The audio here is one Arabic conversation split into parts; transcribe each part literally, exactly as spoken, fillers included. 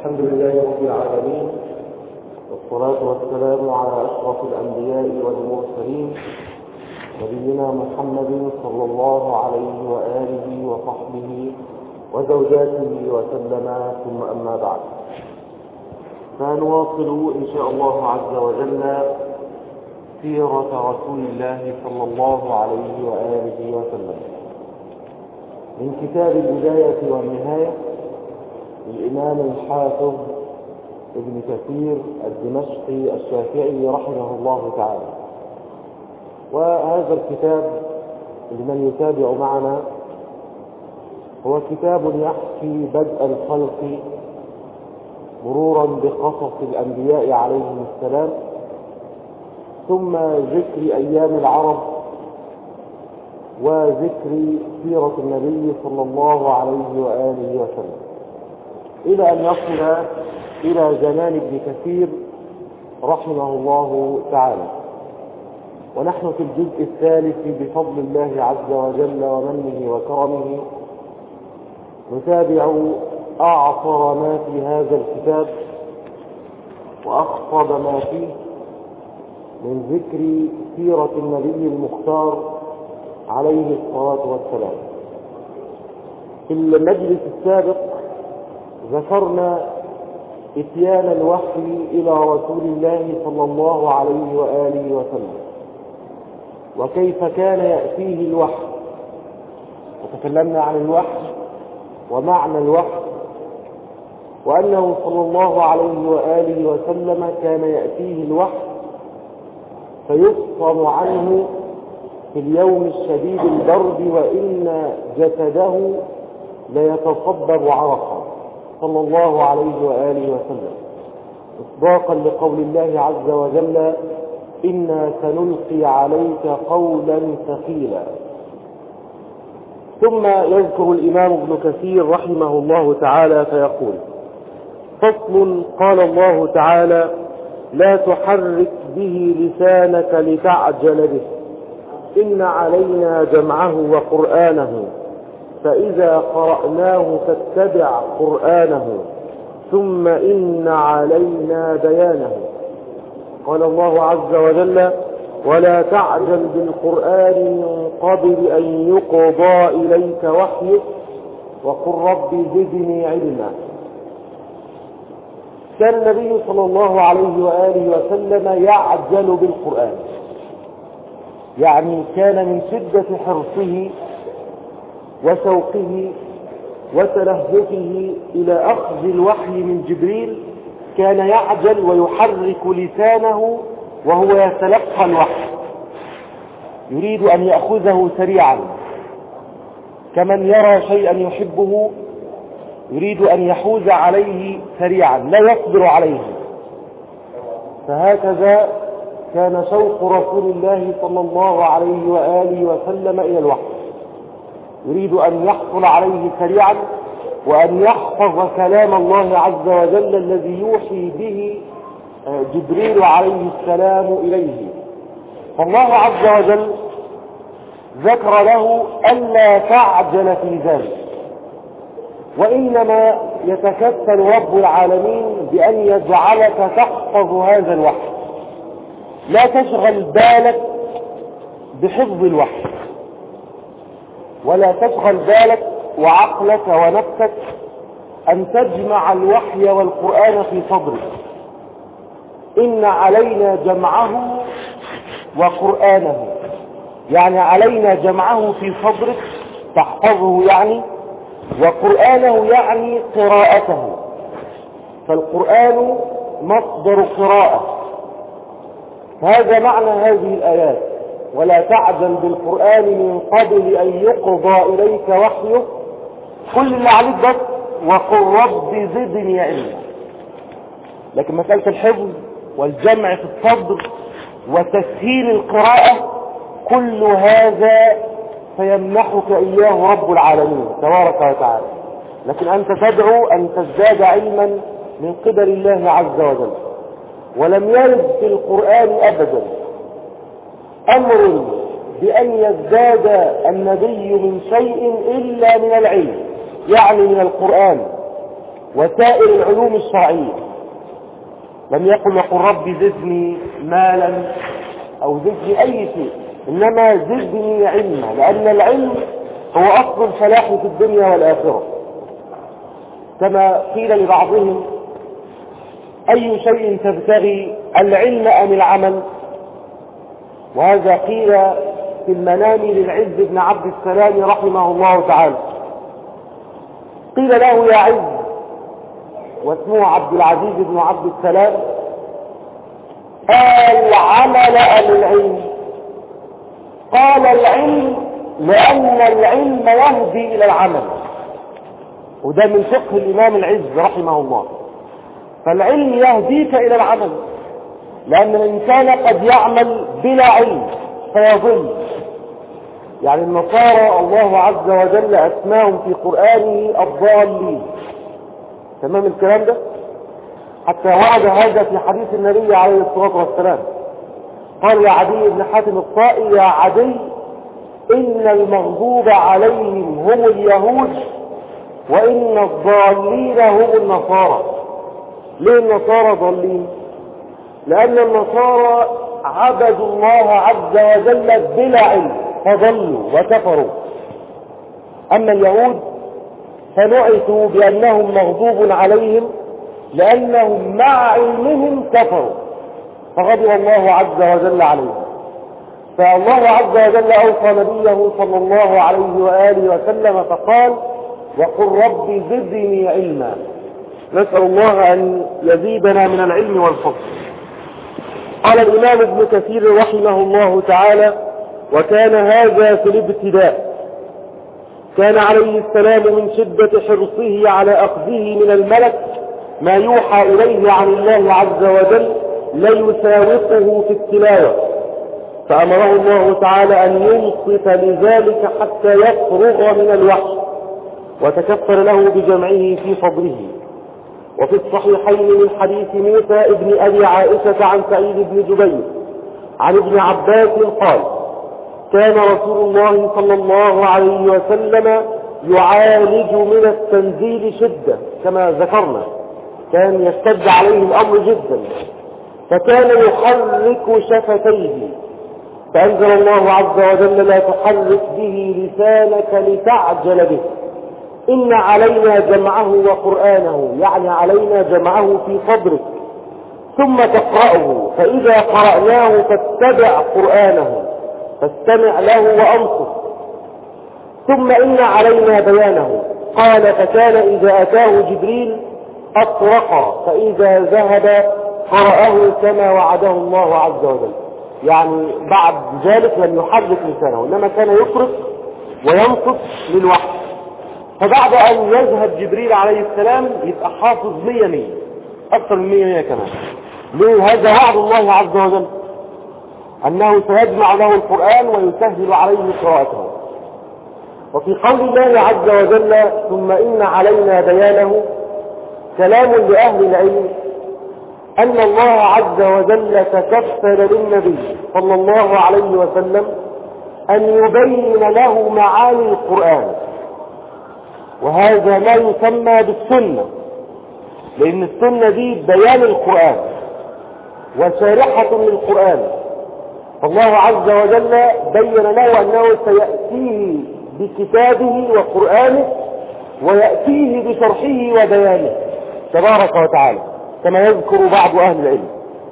الحمد لله رب العالمين، والصلاة والسلام على أشرف الأنبياء والمرسلين نبينا محمد صلى الله عليه وآله وصحبه وزوجاته وسلم، ثم أما بعد، فنواصل إن شاء الله عز وجل سيرة رسول الله صلى الله عليه وآله وسلم من كتاب البداية والنهاية للإمام الحافظ ابن كثير الدمشقي الشافعي رحمه الله تعالى. وهذا الكتاب لمن يتابع معنا هو كتاب يحكي بدء الخلق مرورا بقصص الأنبياء عليهم السلام، ثم ذكر أيام العرب وذكر سيرة النبي صلى الله عليه وآله وسلم، إلى أن يصل إلى زمان ابن كثير رحمه الله تعالى. ونحن في الجزء الثالث بفضل الله عز وجل ومنه وكرمه نتابع أعصر ما في هذا الكتاب وأخصب ما فيه من ذكر سيرة النبي المختار عليه الصلاة والسلام. في المجلس السابق ذكرنا اتيان الوحي إلى رسول الله صلى الله عليه وآله وسلم، وكيف كان يأتيه الوحي، وتكلمنا عن الوحي ومعنى الوحي، وأنه صلى الله عليه وآله وسلم كان يأتيه الوحي فيفصل عنه في اليوم الشديد البرد وإن جسده ليتصبب عرقا صلى الله عليه وآله وسلم، إصداقا لقول الله عز وجل: إنا سنلقي عليك قولا ثقيلا. ثم يذكر الإمام ابن كثير رحمه الله تعالى فيقول: فصل. قال الله تعالى: لا تحرك به لسانك لتعجل به، إن علينا جمعه وقرآنه، فإذا قرأناه فاتبع قرآنه، ثم إن علينا بيانه. قال الله عز وجل: ولا تعجل بالقرآن من قبل أن يقضى إليك وحيه، وقل رب زدني علما. كان النبي صلى الله عليه وآله وسلم يعجل بالقرآن، يعني كان من شدة حرصه وشوقه وتلهفه إلى أخذ الوحي من جبريل، كان يعجل ويحرك لسانه وهو يتلقى الوحي، يريد أن يأخذه سريعا، كمن يرى شيئا يحبه يريد أن يحوز عليه سريعا لا يصبر عليه. فهكذا كان شوق رسول الله صلى الله عليه وآله وسلم إلى الوحي، يريد أن يحصل عليه سريعا وأن يحفظ كلام الله عز وجل الذي يوحي به جبريل عليه السلام إليه. فالله عز وجل ذكر له ألا تعجل في ذلك، وإنما يتكفل رب العالمين بأن يجعلك تحفظ هذا الوحي، لا تشغل بالك بحفظ الوحي، ولا تشغل بالك وعقلك ونفسك أن تجمع الوحي والقرآن في صدرك. إن علينا جمعه وقرآنه، يعني علينا جمعه في صدرك تحفظه يعني، وقرآنه يعني قراءته، فالقرآن مصدر قراءة. هذا معنى هذه الآيات: ولا تعجل بالقرآن من قبل أن يقضى إليك وحيه، كل اللي عليك بس وقل رب زدني علما. لكن مسألة الحفظ والجمع في الصدر وتسهيل القراءة كل هذا فيمنحك إياه رب العالمين تبارك وتعالى، لكن أنت تدعو أن تزداد علما من قبل الله عز وجل. ولم يرد في القرآن أبدا أمر بأن يزداد النبي من شيء إلا من العلم، يعني من القرآن، وسائر العلوم الشرعية. لم يقل وقل ربي زدني مالا أو زدني أي شيء، إنما زدني علما، لأن العلم هو أصل الفلاح في الدنيا والآخرة. كما قيل لبعضهم أي شيء تبتغي، العلم أم العمل؟ وهذا قيل في المنام للعز بن عبد السلام رحمه الله تعالى. قيل له يا عز، واسمه عبد العزيز بن عبد السلام، العمل أم العلم؟ قال العلم، لأن العلم يهدي إلى العمل. وده من فقه الإمام العز رحمه الله. فالعلم يهديك إلى العمل، لأن الإنسان قد يعمل بلا علم فيضل. يعني النصارى الله عز وجل أسماهم في قرآنه الضالين، تمام الكلام ده؟ حتى وعد هذا في حديث النبي عليه الصلاة والسلام. قال يا عدي بن حاتم الطائي يا عدي إن المغضوب عليهم هم اليهود وإن الضالين هم النصارى. ليه النصارى ضالين؟ لأن النصارى عبدوا الله عز وجل بلا علم فضلوا وكفروا. أما اليهود فنعتوا بأنهم مغضوب عليهم لأنهم مع علمهم كفروا فغضب الله عز وجل عليهم. فالله عز وجل أوصى نبيه صلى الله عليه وآله وسلم فقال وقل رب زدني علما. نسأل الله أن يزيدنا من العلم والفضل. قال الإمام ابن كثير رحمه الله تعالى وكان هذا في الابتداء. كان عليه السلام من شدة حرصه على أخذه من الملك ما يوحى إليه عن الله عز وجل ليساوقه في التلاوة، فأمره الله تعالى أن ينصت لذلك حتى يفرغ من الوحي، وتكفل له بجمعه في صدره. وفي الصحيحين من حديث موسى ابن أبي عائشة عن سعيد بن جبير عن ابن عباس قال كان رسول الله صلى الله عليه وسلم يعالج من التنزيل شدة كما ذكرنا، كان يشتد عليه الأمر جدا، فكان يحرك شفتيه، فأنزل الله عز وجل لا تحرك به لسانك لتعجل به إن علينا جمعه وقرآنه، يعني علينا جمعه في صدرك ثم تقرأه، فإذا قرأناه فاتبع قرآنه فاستمع له وأنصت، ثم إن علينا بيانه. قال فكان إذا أتاه جبريل أطرق، فإذا ذهب قرأه كما وعده الله عز وجل. يعني بعد ذلك لم يحرك لسانه، إنما كان يطرق وينصت للوحي. فبعد أن يذهب جبريل عليه السلام يبقى حافظ مية مية، أكثر من مية مية كمان. ليه؟ هذا وعد الله عز وجل أنه سيجمع له القرآن ويسهل عليه قراءته. وفي قول الله عز وجل ثم إن علينا بيانه كلام لأهل العلم أن الله عز وجل تكفل للنبي صلى الله عليه وسلم أن يبين له معاني القرآن، وهذا ما يسمى بالسنة، لأن السنة دي بيان القرآن وشارحة للقرآن. فالله عز وجل بين له أنه سيأتيه بكتابه وقرآنه ويأتيه بشرحه وبيانه تبارك وتعالى كما يذكر بعض أهل العلم.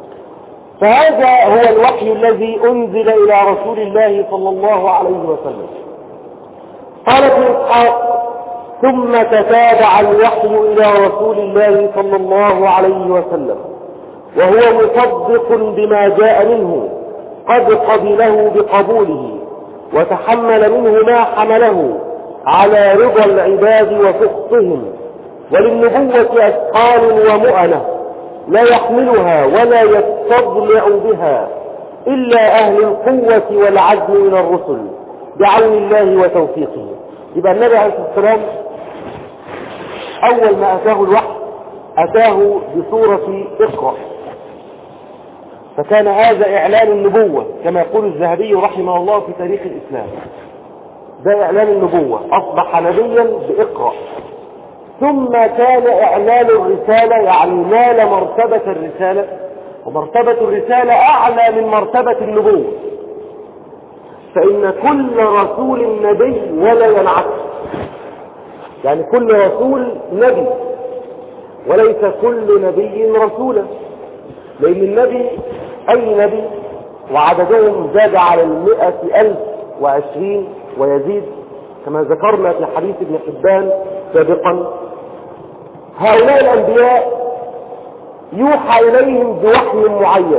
فهذا هو الوحي الذي أنزل إلى رسول الله صلى الله عليه وسلم. قال ابن إسحاق ثم تتابع الوحي إلى رسول الله صلى الله عليه وسلم وهو مصدق بما جاء منه، قد قبله بقبوله وتحمل منه ما حمله على رضا العباد وسخطهم، وللنبوة أثقال ومؤنة لا يحملها ولا يستضلع بها إلا أهل القوة والعزم من الرسل بعون الله وتوفيقه. يبقى النبي عليه الصلاة والسلام أول ما أتاه الوحي أتاه بسورة اقرأ، فكان هذا إعلان النبوة كما يقول الذهبي رحمه الله في تاريخ الإسلام. ده إعلان النبوة، أصبح نبيا بإقرأ. ثم كان إعلان الرسالة، يعني نال مرتبة الرسالة، ومرتبة الرسالة أعلى من مرتبة النبوة، فإن كل رسول نبي ولا ينعكس، يعني كل رسول نبي وليس كل نبي رسولا، لأن النبي أي نبي وعددهم زاد على المئة ألف وعشرين ويزيد كما ذكرنا في حديث ابن حبان سابقا. هؤلاء الأنبياء يوحى إليهم بوحي معين،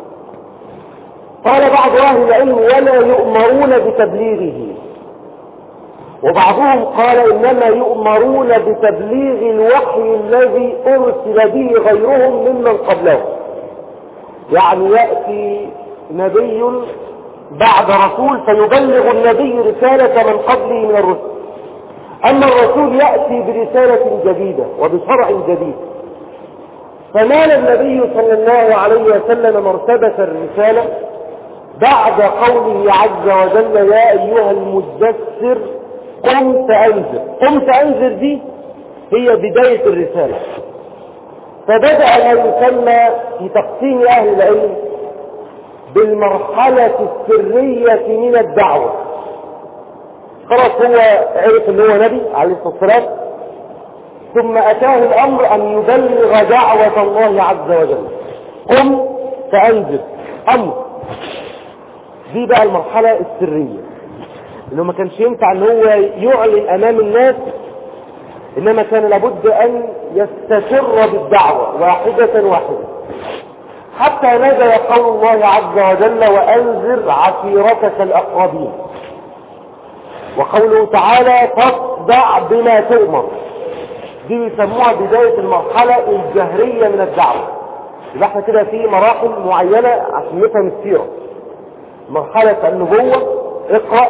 قال بعض أهل العلم ولا يؤمرون بتبليغه، وبعضهم قال إنما يؤمرون بتبليغ الوحي الذي أرسل به غيرهم ممن قبله، يعني يأتي نبي بعد رسول فيبلغ النبي رسالة من قبله من الرسل، أما الرسول يأتي برسالة جديدة وبشرع جديد. فنال النبي صلى الله عليه وسلم مرتبة الرسالة بعد قوله عز وجل يا أيها المدثر قم فأنذر. قم فأنذر دي هي بداية الرسالة، فبدأ ما يسمى في تقسيم أهل العلم بالمرحلة السرية من الدعوة. خلاص هو عرف ان هو نبي عليه الصلاة والسلام، ثم أتاه الأمر أن يبلغ دعوة الله عز وجل. قم فأنذر أمر، دي بقى المرحلة السرية، انه ما كانش ينفع ان هو يعلن امام الناس، انما كان لابد ان يستسر بالدعوة واحدة واحدة، حتى نزل قول الله عز وجل وانذر عشيرتك الاقربين، وقوله تعالى فاصدع بما تؤمر، دي يسموها بداية المرحلة الجهرية من الدعوة. يبقى احنا كده في مراحل معينة عشان نفهم السيرة. مرحلة النبوة اقرأ،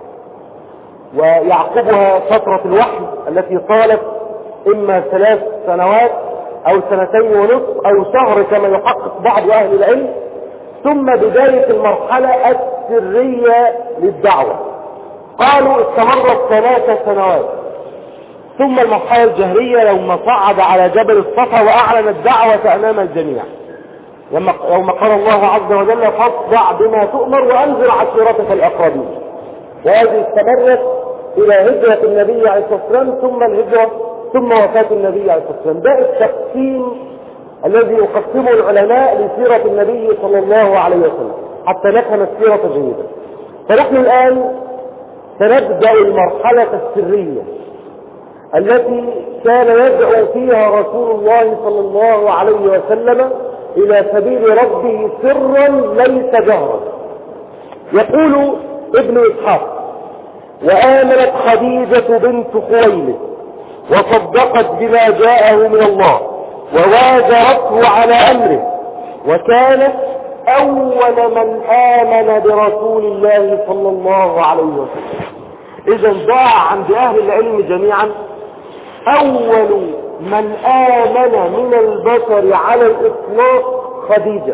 ويعقبها فترة الوحي التي طالت اما ثلاث سنوات او سنتين ونصف او شهر كما يحقق بعض اهل العلم، ثم بداية المرحلة السرية للدعوة قالوا استمرت ثلاث سنوات، ثم المرحلة الجهرية يوم صعد على جبل الصفا واعلن الدعوة امام الجميع، يوم قال الله عز وجل فاصدع بما تؤمر وانذر عشيرتك الاقربين. وهذه استمرت الى هجرة النبي عليه الصلاة والسلام ثم الهجرة ثم وفاة النبي عليه الصلاة والسلام. ده التقسيم الذي يقسمه العلماء لسيرة النبي صلى الله عليه وسلم حتى نفهم السيرة جيدا. فنحن الآن سنبدأ المرحلة السرية التي كان يدعو فيها رسول الله صلى الله عليه وسلم إلى سبيل ربه سرا ليس جهرا. يقول ابن إسحاق وآمنت خديجة بنت خويلد وصدقت بما جاءه من الله وواجرته على أمره، وكانت أول من آمن برسول الله صلى الله عليه وسلم. إذن ضاع عند أهل العلم جميعا أول من آمن من البشر على الإطلاق خديجة،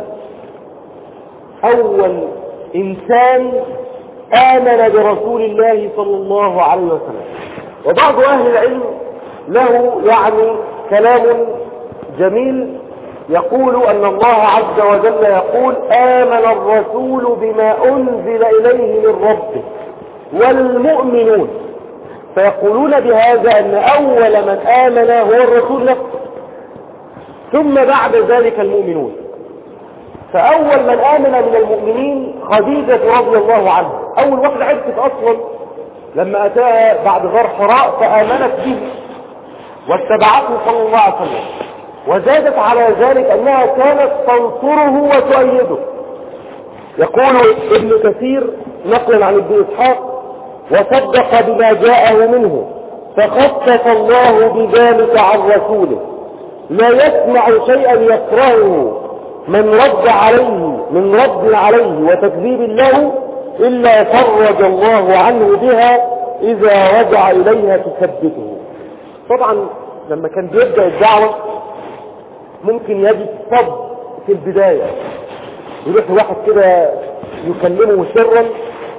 أول إنسان آمن برسول الله صلى الله عليه وسلم. وبعض أهل العلم له يعني كلام جميل، يقول أن الله عز وجل يقول آمن الرسول بما أنزل إليه من ربه والمؤمنون، فيقولون بهذا أن أول من آمن هو الرسول نفسه، ثم بعد ذلك المؤمنون. فأول من آمن من المؤمنين خديجة رضي الله عنها، أول واحدة عرفت أصلا لما أتاها بعد غار حراء فآمنت به واتبعته صلى الله عليه وسلم، وزادت على ذلك أنها كانت تنصره وتؤيده. يقول ابن كثير نقلا عن ابن إسحاق وصدق بما جاءه منه فخفف الله بذلك عن رسوله، لا يسمع شيئا يكرهه من رد عليه من رد عليه وتكذيب له إلا فرج الله عنه بها إذا رجع إليها تثبته. طبعا لما كان بيبدأ الدعوة ممكن يجد صد في البداية، يروح واحد كده يكلمه سرا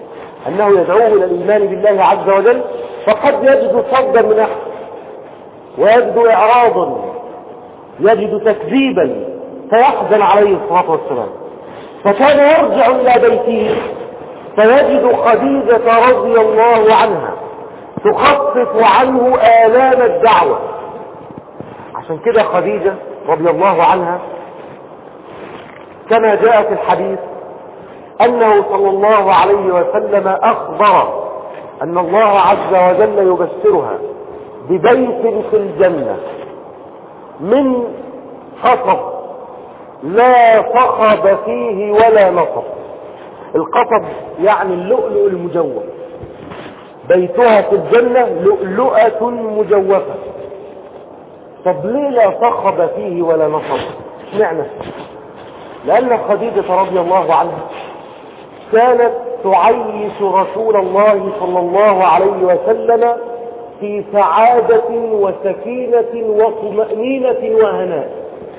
أنه يدعوه إلى الإيمان بالله عز وجل، فقد يجد صدا من أحد، ويجد إعراضا، يجد تكذيبا، فيحزن عليه الصلاة والسلام. فكان يرجع إلى بيته فيجد خديجة رضي الله عنها تخفف عنه آلام الدعوة. عشان كده خديجة رضي الله عنها كما جاء في الحديث أنه صلى الله عليه وسلم أخبر أن الله عز وجل يبشرها ببيت في الجنة من قصب لا صخب فيه ولا نصب. القصب يعني اللؤلؤ المجوف، بيتها في الجنة لؤلؤة مجوفة. طب ليه لا صخب فيه ولا نصب؟ اشمعنى؟ لأن خديجة رضي الله عنها كانت تعيش رسول الله صلى الله عليه وسلم في سعادة وسكينة وطمأنينة وهناء.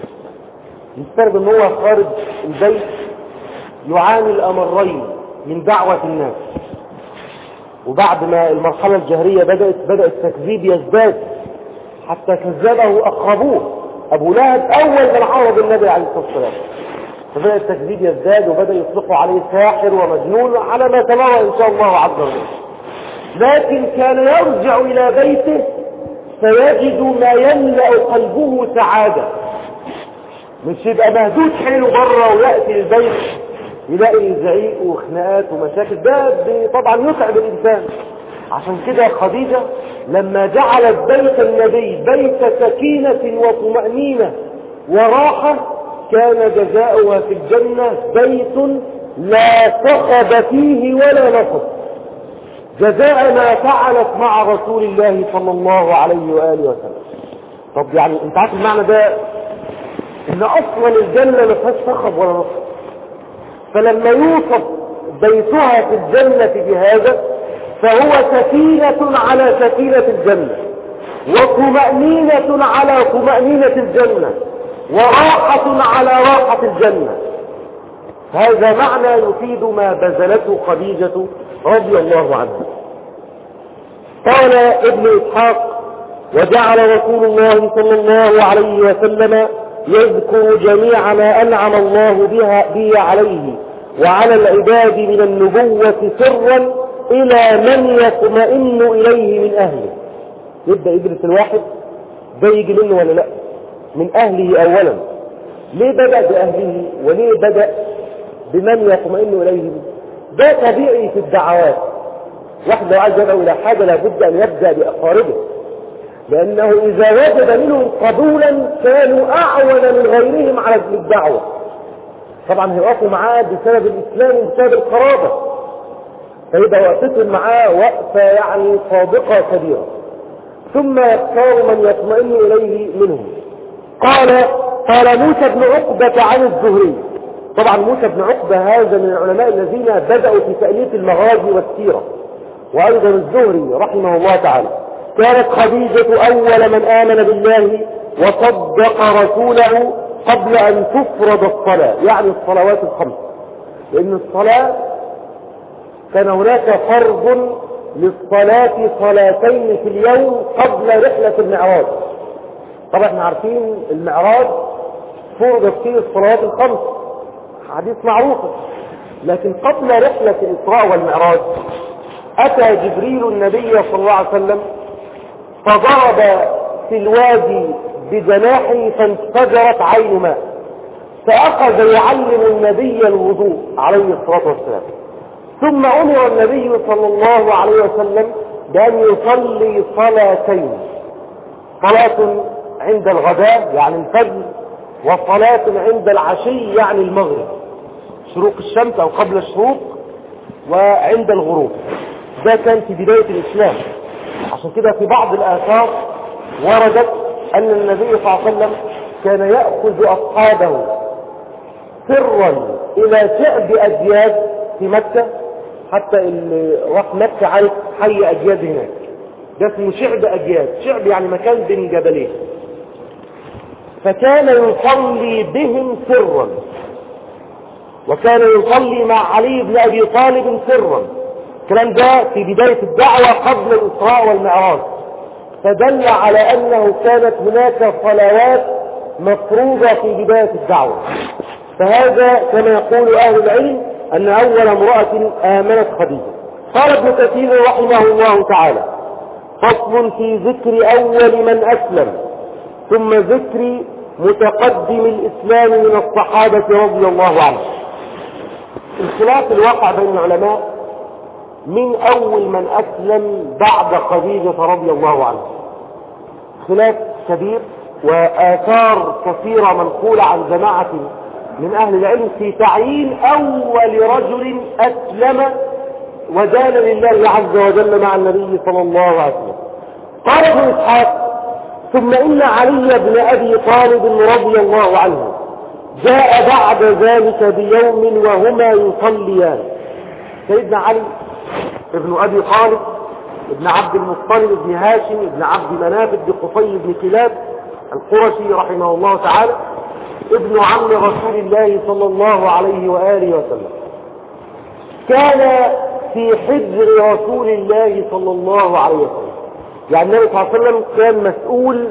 يفترض ان هو خارج البيت يعاني الأمرين من دعوة الناس، وبعد ما المرحلة الجهرية بدأت بدأ التكذيب يزداد حتى كذبه أقربوه. أبو لهب أول من عارض النبي عليه الصلاة والسلام، فبدأ التكذيب يزداد وبدأ يطلقوا عليه ساحر ومجنون على ما تمر إن شاء الله عز وجل. لكن كان يرجع إلى بيته فيجد ما يملأ قلبه سعادة، مش يبقى مهدود حيله بره ويأتي البيت يلاقي زعيق وخناقات ومشاكل. ده طبعا يتعب الإنسان. عشان كده خديجة لما جعلت بيت النبي بيت سكينة وطمأنينة وراحة كان جزاؤها في الجنة بيت لا صخب فيه ولا نصب، جزاء ما فعلت مع رسول الله صلى الله عليه وآله وسلم. طب يعني انت عارف المعنى ده ان اصلا الجنة ما فيهاش صخب ولا نصب، فلما يوصف بيتها في الجنة بهذا فهو سكينة على سكينة الجنة، وطمأنينة على طمأنينة الجنة، وراحة على راحة الجنة. هذا معنى يفيد ما بذلته خديجة رضي الله عنها. قال ابن إسحاق: وجعل رسول الله صلى الله عليه وسلم يذكر جميع ما أنعم الله بها به عليه وعلى العباد من النبوة سرا إلى من يطمئن إليه من أهله. يبدأ يدرس الواحد ده يجي منه ولا لا؟ من أهله أولا. ليه بدأ بأهله وليه بدأ بمن يطمئن إليه؟ ده طبيعي في الدعوات. واحد لو عايز يدعو إلى حاجة لابد أن يبدأ بأقاربه، لأنه إذا وجد منهم قبولا كانوا أعون من غيرهم على الدعوة. طبعا هيوقفوا معاه بسبب الإسلام وبسبب القرابة، فيبقى وقفتهم معاه وقفة يعني صادقة كبيرة، ثم يختار من يطمئن إليه منهم. قال قال موسى بن عقبة عن الزهري. طبعا موسى بن عقبة هذا من العلماء الذين بدأوا في تأليف المغازي والسيرة، وأيضا الزهري رحمه الله تعالى. كانت خديجة أول من آمن بالله وصدق رسوله قبل أن تفرض الصلاة، يعني الصلوات الخمس، لأن الصلاة كان هناك فرض للصلاة صلاتين في اليوم قبل رحلة المعراج. طبعا احنا عارفين المعراج فرضت فيه الصلوات الخمس، حديث معروفة، لكن قبل رحلة الإسراء والمعراج أتى جبريل النبي صلى الله عليه وسلم فضرب في الوادي بجناحه فانفجرت عين ماء، فأخذ يعلم النبي الوضوء عليه الصلاة والسلام. ثم أمر النبي صلى الله عليه وسلم بأن يصلي صلاتين، صلاة عند الغداء يعني الفجر، وصلاة عند العشي يعني المغرب، شروق الشمس أو قبل الشروق وعند الغروب. ده كان في بداية الإسلام. عشان كده في بعض الآثار وردت أن النبي صلى الله عليه وسلم كان يأخذ أصحابه سرا إلى شعب أجياد في مكة، حتى اللي راح مكة عارف حي أجياد هناك، ده اسمه شعب أجياد. شعب يعني مكان بين جبلين، فكان يصلي بهم سرا، وكان يصلي مع علي بن أبي طالب سرا. الكلام ده في بداية الدعوة قبل الإسراء والمعراج. فدل على أنه كانت هناك صلوات مفروضة في بداية الدعوة. فهذا كما يقول أهل العلم أن أول امرأة آمنت خديجة. قال ابن كثير رحمه الله تعالى: فصل في ذكر أول من أسلم، ثم ذكر متقدم الإسلام من الصحابة رضي الله عنهم. الخلاف الواقع بين العلماء من أول من أسلم بعد خديجة رضي الله عنها، خلاف كبير، وآثار كثيرة منقولة عن جماعة من أهل العلم في تعيين أول رجل أسلم ودان لله عز وجل مع النبي صلى الله عليه وسلم. قال ابن إسحاق: ثم إن علي بن أبي طالب رضي الله عنه جاء بعد ذلك بيوم وهما يصليان. سيدنا علي ابن أبي طالب ابن عبد المطلب ابن هاشم ابن عبد مناف ابن قصي بن كلاب القرشي رحمه الله تعالى، ابن عم رسول الله صلى الله عليه وآله وسلم، كان في حجر رسول الله صلى الله عليه وسلم. يعني النبي صلى الله عليه وسلم كان مسؤول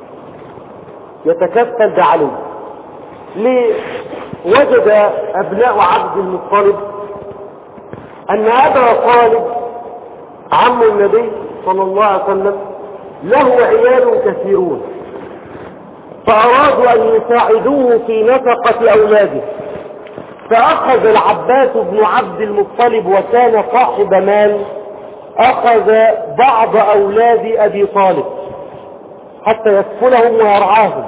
يتكفل بعلي. ليه؟ وجد أبناء عبد المطلب أن أبا طالب عم النبي صلى الله عليه وسلم له عيال كثيرون، فأرادوا أن يساعدوه في نفقة أولاده، فأخذ العباس بن عبد المطلب وكان صاحب مال، أخذ بعض أولاد أبي طالب حتى يكفلهم ويرعاهم،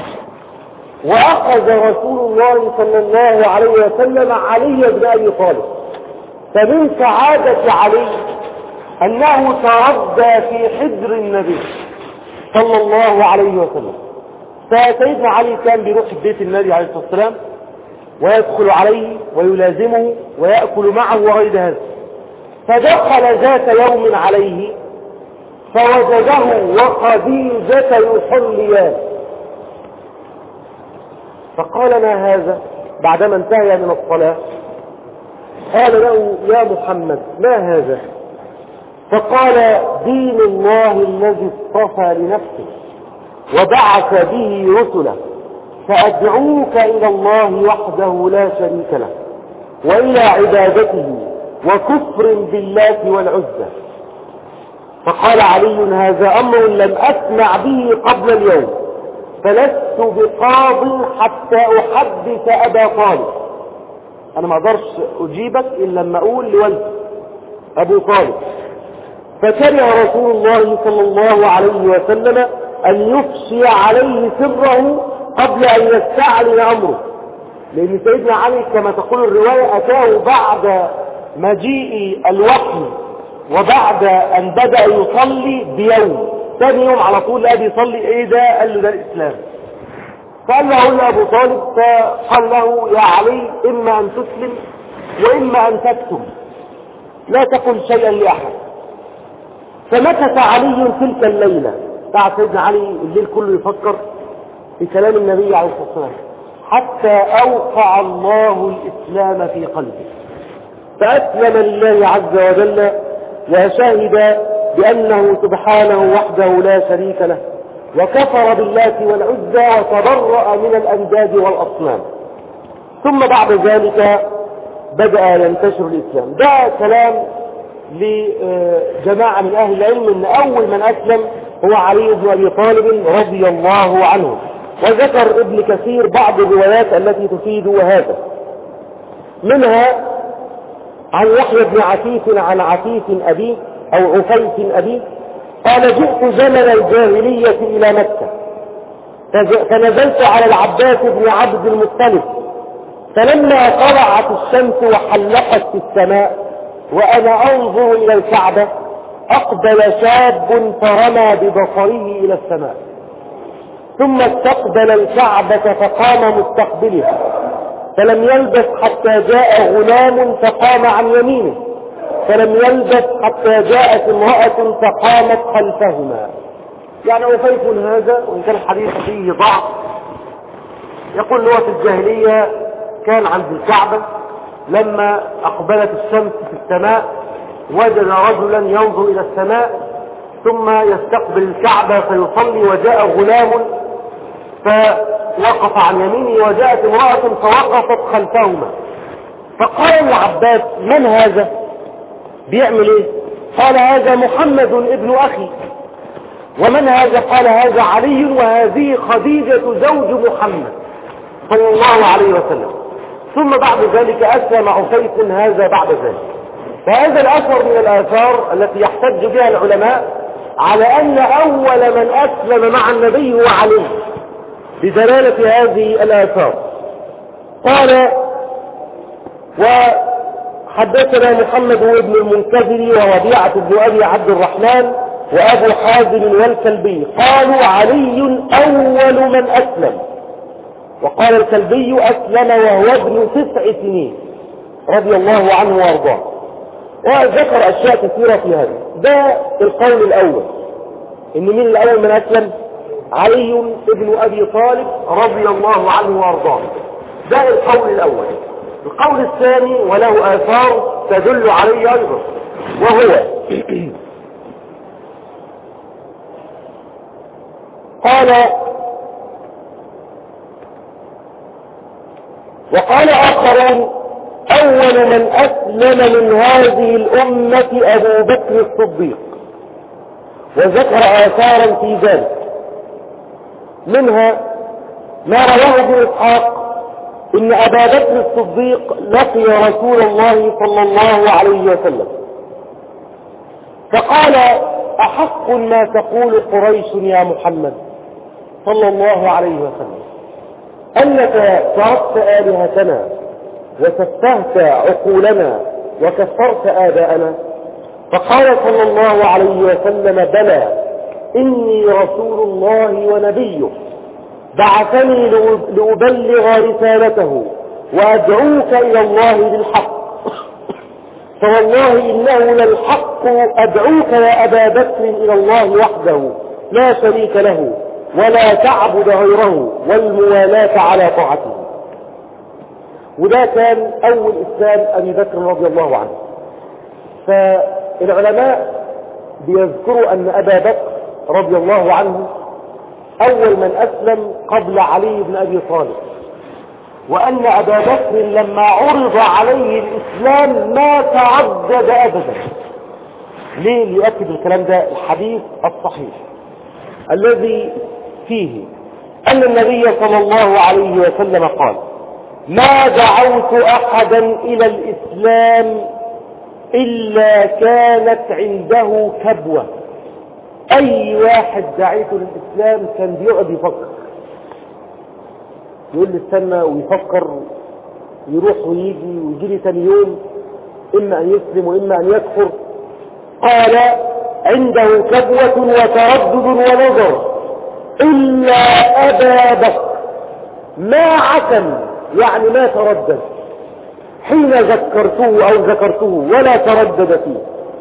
وأخذ رسول الله صلى الله عليه وسلم علي بن أبي طالب. فمن سعادة علي أنه تربى في حجر النبي صلى الله عليه وسلم. فسيدنا علي كان بيروح بيت النبي عليه الصلاة والسلام ويدخل عليه ويلازمه ويأكل معه وغير هذا. فدخل ذات يوم عليه فوجده وخديجة يصليان، فقال: ما هذا؟ بعدما انتهى من الصلاة قال له: يا محمد ما هذا؟ فقال: دين الله الذي اصطفى لنفسه وبعث به رسله، فأدعوك إلى الله وحده لا شريك له وإلى عبادته وكفر بالله والعزى. فقال علي: هذا أمر لم أسمع به قبل اليوم، فلست بقاض حتى أحدث أبا طالب. أنا ما أقدرش أجيبك إلا لما أقول لولد أبو طالب. فكره رسول الله صلى الله عليه وسلم أن يفشي عليه سره قبل أن يستعلن أمره، لأن سيدنا علي كما تقول الرواية أتاه بعد مجيء الوحي وبعد أن بدأ يصلي بيوم، ثاني يوم على طول لا بيصلي. إيه ده؟ قال له: ده الإسلام. فقال له: قل أبو طالب. فقال له: يا علي، إما أن تسلم وإما أن تكتم، لا تقل شيئا لأحد. فمكث علي تلك الليلة، بعد سيدنا علي الليل كله يفكر في كلام النبي عليه الصلاة والسلام، حتى أوقع الله الإسلام في قلبه، فأسلم لله عز وجل وشهد بأنه سبحانه وحده لا شريك له، وكفر بالله والعزى وتبرأ من الأنداد والأصنام. ثم بعد ذلك بدأ ينتشر الإسلام. ده كلام لجماعة من أهل العلم أن أول من أسلم هو علي بن أبي طالب رضي الله عنه. وذكر ابن كثير بعض الروايات التي تفيد هذا، منها عن يحيى بن عفيف عن عفيف أبيه أو عفيف أبيه قال: جئت زمن الجاهلية إلى مكة فنزلت على العباس بن عبد المطلب، فلما طلعت الشمس وحلقت في السماء وأنا أنظر إلى الكعبة أقبل شاب فرمى ببصره إلى السماء، ثم استقبل الكعبة فقام مستقبلها، فلم يلبث حتى جاء غلام فقام عن يمينه، فلم يلبث حتى جاءت امرأة فقامت خلفهما. يعني وفيف هذا، وإن كان الحديث فيه ضعف، يقول هو في الجاهلية كان عند الكعبة لما أقبلت الشمس في السماء وجد رجلا ينظر إلى السماء ثم يستقبل الكعبة فيصلي، وجاء غلام فوقف عن يمينه وجاءت امرأة فوقفت خلفهما، فقال العباس من هذا بيعمل ايه؟ قال هذا محمد ابن اخي. ومن هذا؟ قال هذا علي وهذه خديجة زوج محمد صلى الله عليه وسلم. ثم بعد ذلك أسلم عفيف هذا بعد ذلك. فهذا الأثر من الآثار التي يحتج بها العلماء على أن أول من أسلم مع النبي هو علي بدلالة هذه الآثار. قال وحدثنا محمد بن المنكدر ووبيعة بن أبي عبد الرحمن وأبو حازم والكلبي قالوا علي أول من أسلم، وقال الكلبي أسلم وهو ابن تسع سنين رضي الله عنه وارضاه. وذكر أشياء كثيرة في هذا. ده القول الأول، إن من الأول من أسلم؟ علي ابن أبي طالب رضي الله عنه وارضاه. ده القول الأول. القول الثاني وله آثار تدل عليه أيضا، وهو قال وقال آخرون أول من أسلم من هذه الأمة أبو بكر الصديق، وذكر آثارا في ذلك، منها ما رواه ابن إسحاق إن أبا بكر الصديق لقي رسول الله صلى الله عليه وسلم فقال أحق ما تقول قريش يا محمد صلى الله عليه وسلم أنك تركت آلهتنا وسفهت عقولنا وكفرت آباءنا؟ فقال صلى الله عليه وسلم بلى إني رسول الله ونبيه بعثني لأبلغ رسالته وأدعوك إلى الله بالحق، فوالله إنه للحق أدعوك يا أبا بكر إلى الله وحده لا شريك له ولا تعبد غيره والموالاة على طاعته. وده كان أول إسلام أبي بكر رضي الله عنه. فالعلماء بيذكروا أن أبا بكر رضي الله عنه أول من أسلم قبل علي بن أبي طالب، وأن أبا بكر لما عرض عليه الإسلام ما تعدد أبدا. ليه ليؤكد الكلام ده؟ الحديث الصحيح الذي فيه أن النبي صلى الله عليه وسلم قال ما دعوت أحدا إلى الإسلام إلا كانت عنده كبوة. أي واحد دعيته للإسلام كان بيقعد يفكر، يقول لي استنى ويفكر، يروح ويجي ويجي لي ثاني يوم إما أن يسلم وإما أن يكفر. قال عنده كبوة وتردد ونظر إلا أبا بكر ما عتم، يعني ما تردد حين ذكرته أو ذكرته ولا تردد فيه.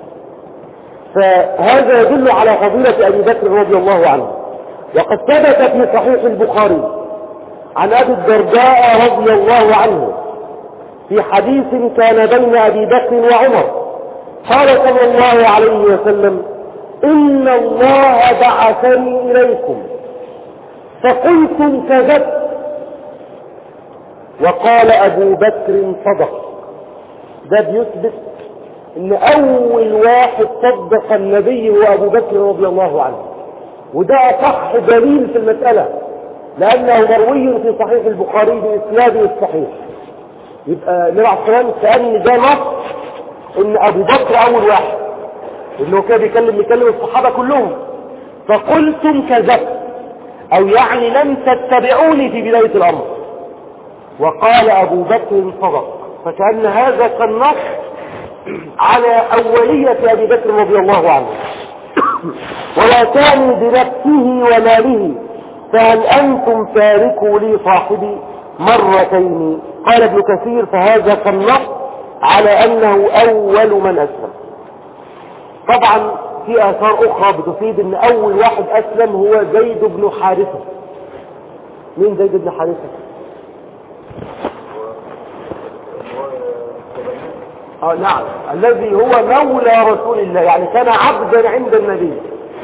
فهذا يدل على فضيلة أبي بكر رضي الله عنه. وقد ثبت في صحيح البخاري عن أبي الدرداء رضي الله عنه في حديث كان بين أبي بكر وعمر قال صلى الله عليه وسلم إن الله بعثني إليكم فقلتم كذبت، وقال أبو بكر صدق. ده بيثبت ان اول واحد صدق النبي هو ابو بكر رضي الله عنه، وده اصح دليل في المسألة لانه مروي في صحيح البخاري باسناده الصحيح. يبقى نرى الكلام كأن ده نص ان ابو بكر اول واحد، انه كان بيكلم بيكلم الصحابة كلهم فقلتم كذبت، او يعني لم تتبعوني في بداية الامر، وقال ابو بكر صدق. فكأن هذا كان نص على أولية أبي بكر رضي الله عنه. ولا كانوا بنفسه وماله فهل أنتم تاركوا لي صاحبي مرتين. قال ابن كثير فهذا كان نص على أنه أول من أسلم. طبعا في آثار أخرى بتفيد أن أول واحد أسلم هو زيد بن حارثة. مين زيد بن حارثة؟ آه نعم، الذي هو مولى رسول الله، يعني كان عبدا عند النبي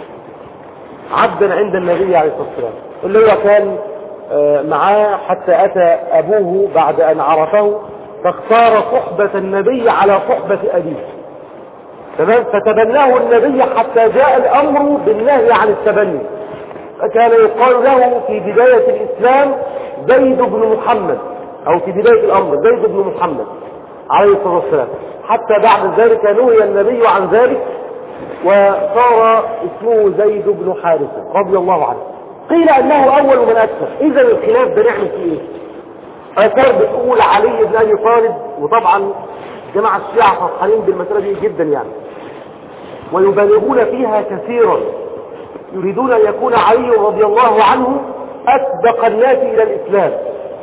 عبدا عند النبي عليه الصلاة والسلام، اللي هو كان معاه حتى أتى أبوه بعد أن عرفه فاختار صحبة النبي على صحبة أبيه، تمام؟ فتبناه النبي حتى جاء الأمر بالنهي عن التبني، فكان يقال له في بداية الإسلام زيد بن محمد، أو في بداية الأمر زيد بن محمد عليه الصلاة والسلام، حتى بعد ذلك نهي النبي عن ذلك وصار اسمه زيد بن حارثة رضي الله عنه. قيل أنه أول من أسلم. إذا الخلاف ده نعمل فيه إيه؟ آثار بتقول علي بن أبي طالب، وطبعا جماعة الشيعة فرحانين بالمسألة دي جدا يعني، ويبالغون فيها كثيرا، يريدون أن يكون علي رضي الله عنه أسبق الناس إلى الإسلام،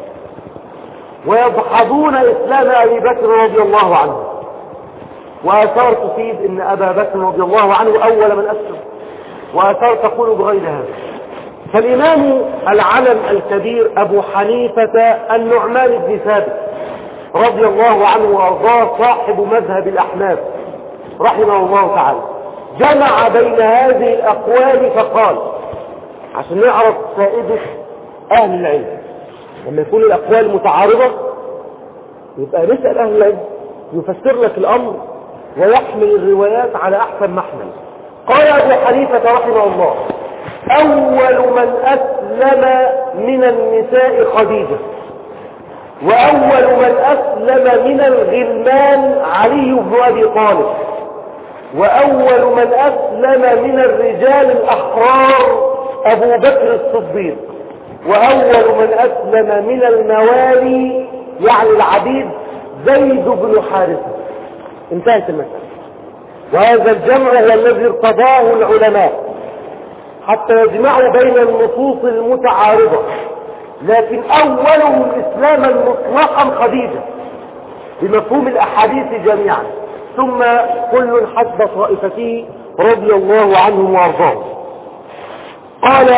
ويضحضون إسلام أبي بكر رضي الله عنه، وآثار تفيد أن أبا بكر رضي الله عنه أول من أسلم، وآثار تقول بغير هذا. فالإمام العلم الكبير أبو حنيفة النعمان بن ثابت رضي الله عنه وأرضاه صاحب مذهب الأحناف رحمه الله تعالى جمع بين هذه الأقوال فقال، عشان نعرف فائدة أهل العلم لما يكون الأقوال متعارضة يبقى نسأل أهل العلم يفسر لك الأمر ويحمل الروايات على أحسن محمل. قال أبو حنيفة رحمه الله: أول من أسلم من النساء خديجة، وأول من أسلم من الغلمان علي بن أبي طالب، وأول من أسلم من الرجال الأحرار أبو بكر الصديق، وأول من أسلم من الموالي يعني العبيد زيد بن حارثة. انتهت المسألة. وهذا الجمع هو الذي ارتضاه العلماء حتى يجمعوا بين النصوص المتعارضة، لكن أولهم إسلاما مطلقا خديجة بمفهوم الأحاديث جميعا، ثم كل حسب طائفته رضي الله عنهم وارضاهم. قال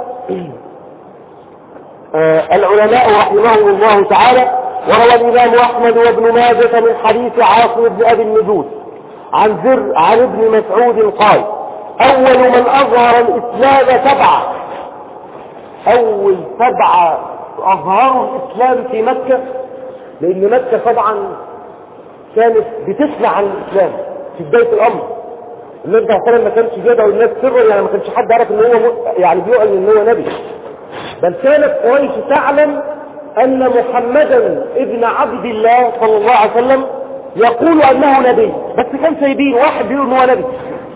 آه العلماء رحمهم الله تعالى: وروى الإمام أحمد وابن ماجة من حديث عاصم بن أبي النجود عن زر عن ابن مسعود قال: أول من أظهر الإسلام سبعة، أول سبعة أظهروا الإسلام في مكة، لأن مكة طبعا كانت بتسمع عن الإسلام في بداية الأمر. النبي صلى الله عليه وسلم ما كانش يدعو الناس سرا، يعني ما كانش حد يعرف إن هو يعني بيعلن إن هو نبي، بل كانت قريش تعلم أن محمدا ابن عبد الله صلى الله عليه وسلم يقول أنه نبي، بس كان سايبين واحد بيقول أنه نبي.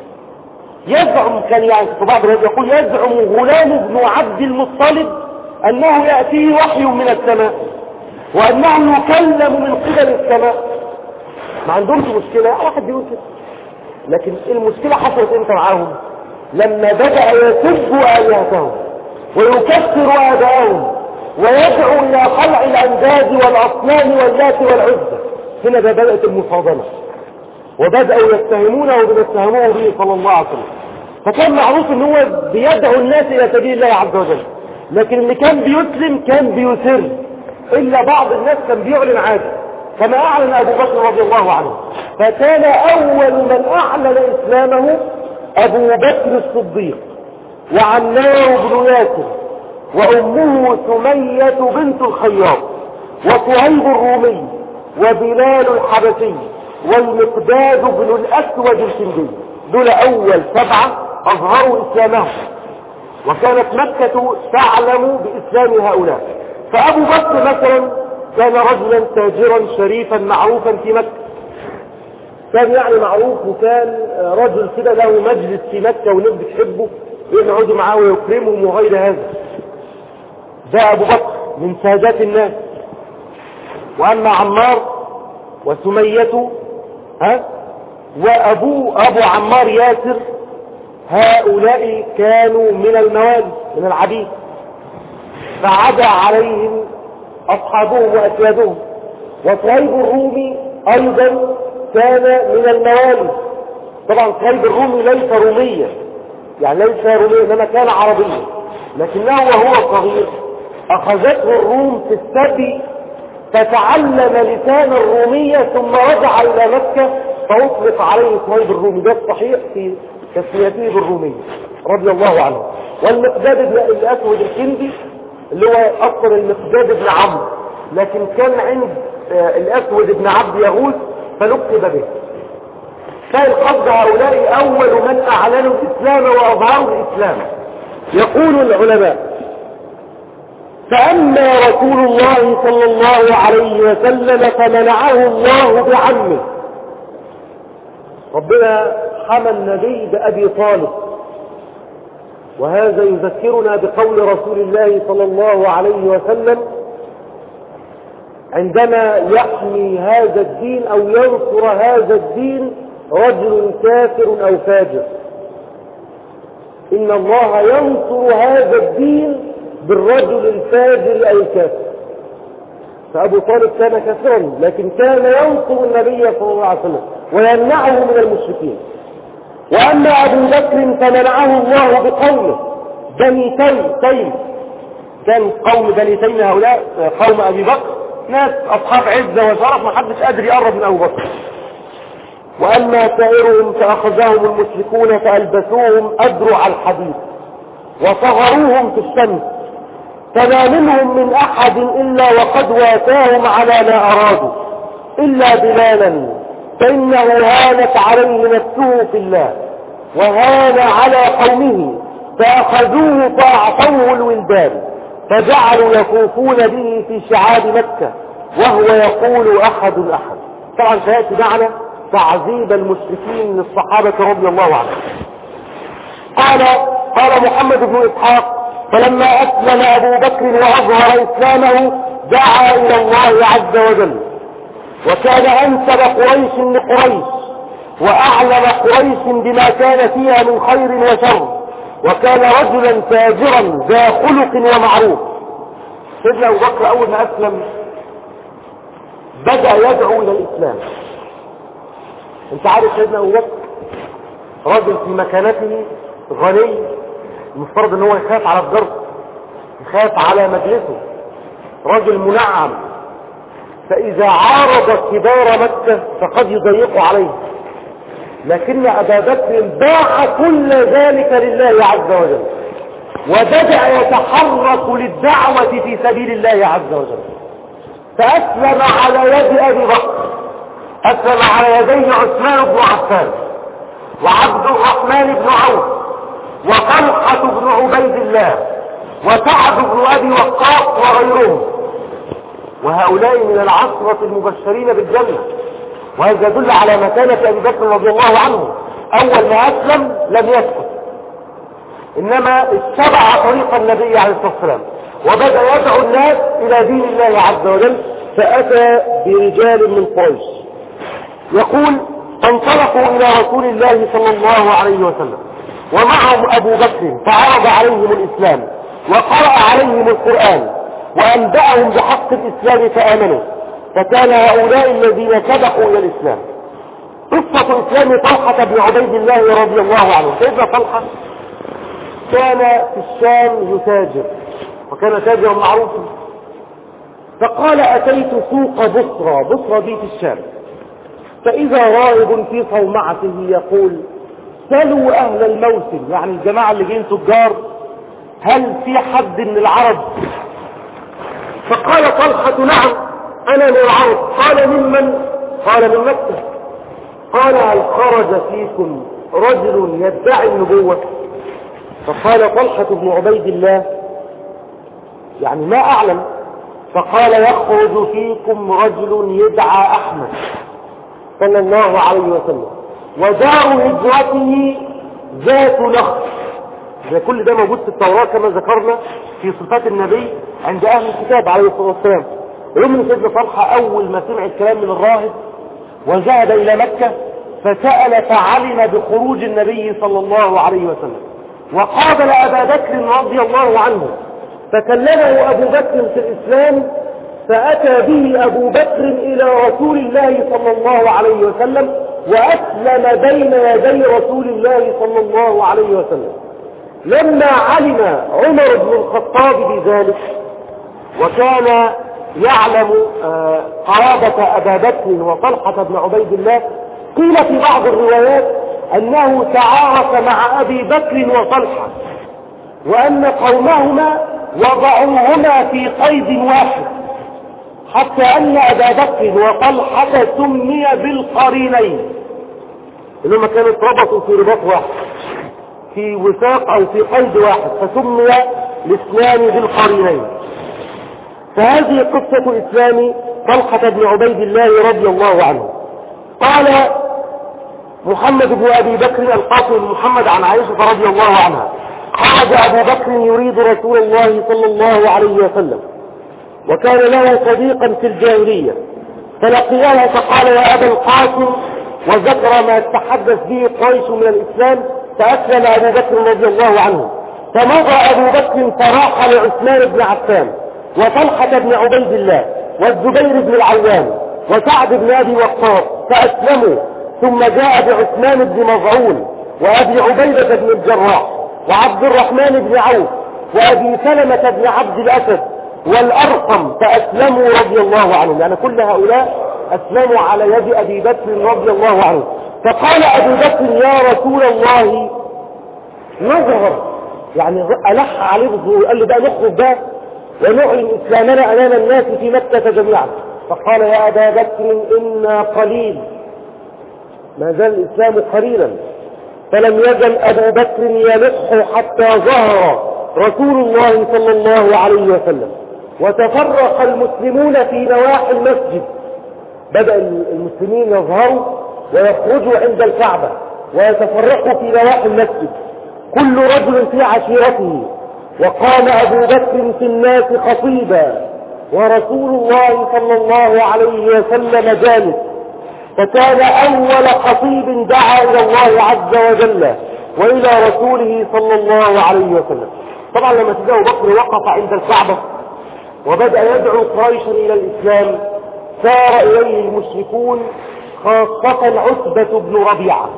يزعم كان يعني في بعض الناس يقول يزعم غلام بن عبد المطلب أنه يأتيه وحي من السماء وأنه يكلم من قبل السماء. ما عندهمش مشكلة، واحد بيقول كده. لكن المشكلة حصلت امتى معاهم؟ لما بدأ يسب آلهتهم ويكفر آبائهم ويدعو إلى خلع الأنداد والأصنام واللات والعزى. هنا بدأت المصادمة، وبدأوا يتهمونه بما اتهموه به صلى الله عليه وسلم. فكان معروف ان هو بيدعو الناس الى سبيل الله عز وجل، لكن اللي كان بيسلم كان بيسر، الا بعض الناس كان بيعلن عادي، كما اعلن ابو بكر رضي الله عنه. فكان اول من اعلن اسلامه ابو بكر الصديق، وعمار بن ياسر، وامه سمية بنت الخياط، وصهيب الرومي، وبلال الحبشي، والمقداد بن الأسود الكندي. دول أول سبعة أظهروا إسلامهم، وكانت مكة تعلم بإسلام هؤلاء. فأبو بكر مثلا كان رجلا تاجرا شريفا معروفا في مكة، كان يعني معروف، وكان رجل كده له مجلس في مكة والناس بتحبه يقعدوا معاه ويكرمهم وغير هذا. ده أبو بكر من سادات الناس. وأما عمار وسمية ها وأبو أبو عمار ياسر، هؤلاء كانوا من الموالي من العبيد، فعدا عليهم أصحابهم وأسيادهم. وصهيب الرومي أيضا كان من الموالي. طبعا صهيب الرومي ليس روميا، يعني ليس روميا، إنما كان عربيا، لكنه وهو صغير أخذته الروم في السبي فتعلم لسان الرومية، ثم رجع إلى مكة فأطلق عليه صهيب الرومي. ده الصحيح في تسميته بالرومية رضي الله عنه. والمقداد بن الأسود الكندي اللي هو أصلا المقداد بن عمرو، لكن كان عند الأسود بن عبد يغوث فلقب به. فالقصد هؤلاء أول من أعلنوا الإسلام وأظهروا الإسلام. يقول العلماء: فأما رسول الله صلى الله عليه وسلم فمنعه الله بعمه. ربنا حمى النبي بأبي طالب، وهذا يذكرنا بقول رسول الله صلى الله عليه وسلم عندما يحمي هذا الدين أو ينصر هذا الدين رجل كافر أو فاجر: إن الله ينصر هذا الدين بالرجل الفاجر أو الكافر. فأبو طالب كان كافرا، لكن كان ينصر النبي صلى الله عليه وسلم ويمنعه من المشركين. وأما أبو بكر فمنعه الله بقوله بني تيم. تيم كان قوم بني تيم هؤلاء قوم أبي بكر، ناس أصحاب عزة وشرف، ما حدش قادر يقرب من أبو بكر. وأما سائرهم فأخذهم المشركون فألبسوهم أدرع الحديد وصغروهم في الشمس، فما منهم من أحد إلا وقد واتاهم على ما أرادوا إلا بلالا، فإنه هانت عليه نفسه في الله وهان على قومه، فأخذوه فأعطوه الولدان فجعلوا يطوفون به في شعاب مكة وهو يقول أحد أحد. طبعا سيأتي معنا تعذيب المشركين للصحابة رضي الله عنهم. قال قال محمد بن إسحاق: فلما أسلم أبو بكر وأظهر إسلامه دعا إلى الله عز وجل، وكان أنسب قريش لقريش وأعلم قريش بما كان فيها من خير وشر، وكان رجلا تاجرا ذا خلق ومعروف. سيدنا أبو بكر أول ما أسلم بدأ يدعو إلى الإسلام. انت عارف سيدنا أبو بكر رجل في مكانته غني، المفترض ان هو يخاف على الضرب، يخاف على مجلسه، رجل منعم، فإذا عارض كبار مكة فقد يضيق عليه. لكن أبا بكر باع كل ذلك لله عز وجل، وبدأ يتحرك للدعوة في سبيل الله عز وجل، فأسلم على يد أبي بكر، أسلم على يديه عثمان بن عفان وعبد الرحمن بن عوف وطلحة بن عبيد الله وسعد بن أبي وقاص وغيرهم، وهؤلاء من العشرة المبشرين بالجنة. وهذا يدل على مكانة أبي بكر رضي الله عنه. أول ما أسلم لم يسكت، إنما اتبع طريق النبي عليه الصلاة والسلام وبدأ يدعو الناس إلى دين الله عز وجل، فأتى برجال من قريش. يقول: فانطلقوا إلى رسول الله صلى الله عليه وسلم ومعهم أبو بكر، فعرض عليهم الإسلام وقرأ عليهم القرآن وأنبأهم بحق الإسلام فآمنوا، فكان هؤلاء الذين سبقوا إلى الإسلام. قصة إسلام طلحة بن عبيد الله رضي الله عنه. سيدنا طلحة كان في الشام يتاجر، وكان تاجرا معروفا، فقال: أتيت سوق بصرى. بصرى دي في الشام، فإذا راهب في صومعته يقول: سلوا أهل الموسم، يعني الجماعة اللي جايين تجار، هل في حد من العرب؟ فقال طلحة: نعم أنا من العرب. قال: ممن؟ قال: من مكة. قال: هل خرج فيكم رجل يدعي النبوة؟ فقال طلحة بن عبيد الله: يعني ما أعلم. فقال: يخرج فيكم رجل يدعى أحمد صلى الله عليه وسلم، ودار هجرته ذات نخل. ده كل ده موجود في التوراة كما ذكرنا في صفات النبي عند أهل الكتاب عليه الصلاة والسلام. يوم من سيدنا طلحة أول ما سمع الكلام من الراهب وذهب إلى مكة فسأل فعلم بخروج النبي صلى الله عليه وسلم، وقابل أبا بكر رضي الله عنه، فكلمه أبو بكر في الإسلام، فأتى به أبو بكر إلى رسول الله صلى الله عليه وسلم وأسلم بين يدي رسول الله صلى الله عليه وسلم. لما علم عمر بن الخطاب بذلك وكان يعلم قرابة أبا بكر وطلحة بن عبيد الله، قيل في بعض الروايات أنه تعارف مع أبي بكر وطلحة، وأن قومهما وضعوهما في قيد واحد، حتى أن أبا بكر وطلحة سمي بالقرينين، إنهما كانوا اتربطوا في رباط واحد، في وثاق أو في قيد واحد، فسمي الاثنان بالقرينين. فهذه قصة إسلام طلحة بن عبيد الله رضي الله عنه. قال محمد بن أبي بكر القاسم بن محمد عن عائشة رضي الله عنها: خرج أبو بكر يريد رسول الله صلى الله عليه وسلم، وكان له صديقا في الجاهلية، فلقياه فقال: يا أبا القاسم، وذكر ما تحدث به قريش من الإسلام، فأسلم أبو بكر رضي الله عنه. فمضى أبو بكر فراح لعثمان بن عفان وطلحة بن عبيد الله والزبير بن العوام وسعد بن أبي وقاص فأسلموا، ثم جاء بعثمان بن مظعون وأبي عبيدة بن الجراح وعبد الرحمن بن عوف وأبي سلمة بن عبد الأسد والأرقم فأسلموا رضي الله عنهم، يعني كل هؤلاء أسلموا على يد أبي بكر رضي الله عنه. فقال أبو بكر: يا رسول الله، نظهر، يعني ألح عليه بالظهور، قال له بقى نخرج بقى ونعلن إسلامنا أمام الناس في مكة جميعا. فقال: يا أبا بكر، إنا قليل، ما زال الإسلام قليلا. فلم يزل أبو بكر يلح حتى ظهر رسول الله صلى الله عليه وسلم، وتفرق المسلمون في نواحي المسجد. بدأ المسلمين يظهروا ويخرجوا عند الكعبة ويتفرقوا في نواحي المسجد، كل رجل في عشيرته. وقام أبو بكر في الناس خطيبا، ورسول الله صلى الله عليه وسلم جالس، فكان أول خطيب دعا إلى الله عز وجل وإلى رسوله صلى الله عليه وسلم. طبعا لما تجاه أبو بكر وقف عند الكعبة وبدأ يدعو قريشا إلى الإسلام، سار إليه المشركون، خاصة عتبة بن ربيعة،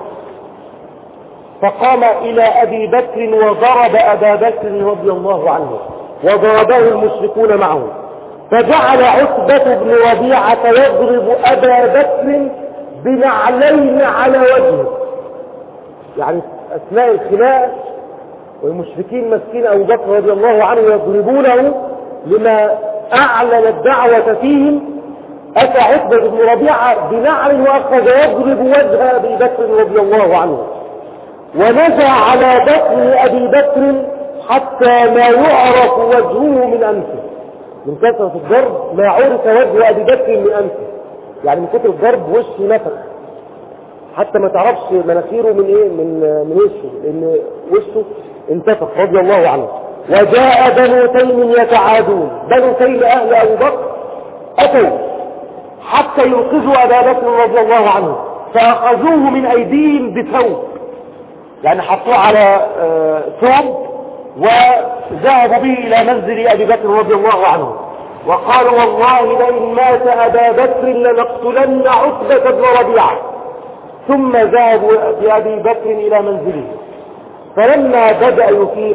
فقام إلى أبي بكر وضرب أبا بكر رضي الله عنه، وضربه المشركون معه، فجعل عتبة بن ربيعة يضرب أبا بكر بنعلين على وجهه، يعني أثناء الخناق والمشركين مسكين أبو بكر رضي الله عنه يضربونه لما أعلن الدعوة فيهم. أتى عتبة بن ربيعة بنعل وأخذ يضرب وجه أبي بكر رضي الله عنه، ونزع على بطن أبي بكر حتى ما يعرف وجهه من أنفه، من كثرة الضرب ما عرف وجه أبي بكر من أنفه، يعني من كثرة الضرب وشه نفخ حتى ما تعرفش مناخيره من ايه من من وشه، لان وشه انتفخ رضي الله عنه. وجاء بنو تيم يتعادون، بنو تيم اهل ابو بكر اتوا حتى ينقذوا ابا بكر رضي الله عنه، فاخذوه من ايديهم بثوب، يعني حطوه على ثوب وذهبوا به الى منزل ابي بكر رضي الله عنه، وقالوا: والله لئن مات ابا بكر لنقتلن عتبة بن ربيعة. ثم ذهبوا بأبي بكر إلى منزله، فلما بدأ يفيق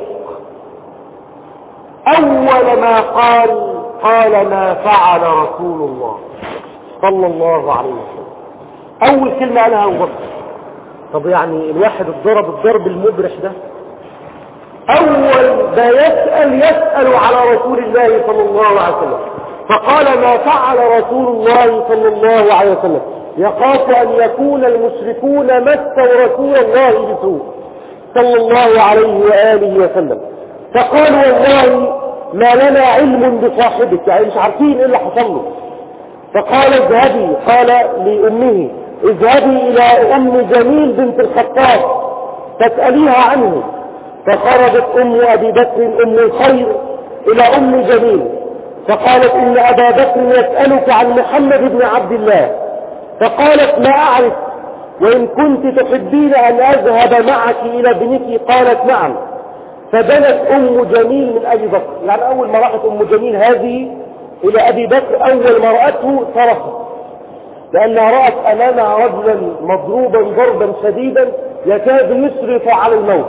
أول ما قال قال: ما فعل رسول الله صلى الله عليه وسلم. أول كلمة قالها أبو بكر. طب يعني الواحد الضرب الضرب المبرح ده، أول ما يسأل يسأل على رسول الله صلى الله عليه وسلم، فقال: ما فعل رسول الله صلى الله عليه وسلم، يخاف أن يكون المشركون مسوا رسول الله بسوء صلى الله عليه وآله وسلم. فقالوا: والله ما لنا علم بصاحبك، يعني مش عارفين ايه اللي حصل له. فقال: اذهبي، قال لأمه: اذهبي إلى أم جميل بنت الخطاب فاسأليها عنه. فخرجت أم أبي بكر أم الخير إلى أم جميل، فقالت: إن أبا بكر يسألك عن محمد بن عبد الله. فقالت: ما أعرف، وإن كنت تحبين أن أذهب معك إلى ابنك. قالت: نعم. فدنت أم جميل من أبي بكر، يعني أول ما راحت أم جميل هذه إلى أبي بكر أول ما رأته صرخت، لأنها رأت أمامها رجلا مضروبا ضربا شديدا يكاد يسرف على الموت.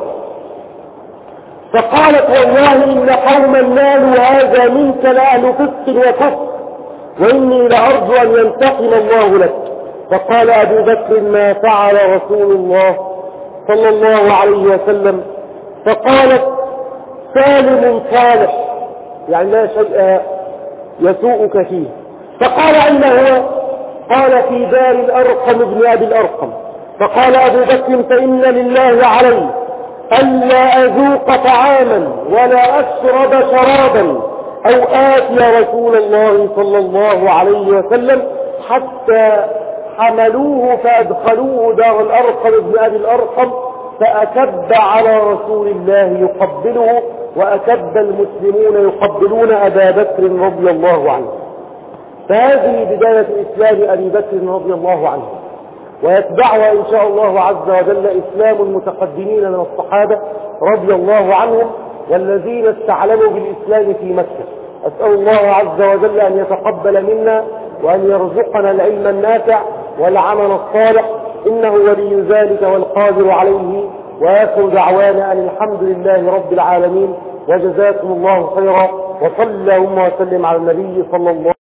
فقالت: والله إن قوما نالوا هذا منك لأهل فسق وكفر، وإني لأرجو أن ينتقم الله لك. فقال أبو بكر: ما فعل رسول الله صلى الله عليه وسلم. فقالت: سالم صالح، يعني لا شيء يسوءك فيه. فقال أين هو؟ قال في دار الأرقم ابن أبي الأرقم. فقال أبو بكر فإن لله علي ألا أذوق طعاما ولا أشرب شرابا أو آتي رسول الله صلى الله عليه وسلم، حتى حملوه فأدخلوه دار الأرقم ابن أبي الأرقم، فأكب على رسول الله يقبله، وأكب المسلمون يقبلون أبا بكر رضي الله عنه. فهذه بداية إسلام أبي بكر رضي الله عنه، ويتبعها إن شاء الله عز وجل إسلام المتقدمين من الصحابة رضي الله عنهم والذين استعلموا بالإسلام في مكة. أسأل الله عز وجل أن يتقبل منا وأن يرزقنا العلم النافع والعمل الصالح، إنه ولي ذلك والقادر عليه. وآخر دعوانا أن الحمد لله رب العالمين، وجزاكم الله خيرا، وصلى اللهم وسلم على النبي صلى الله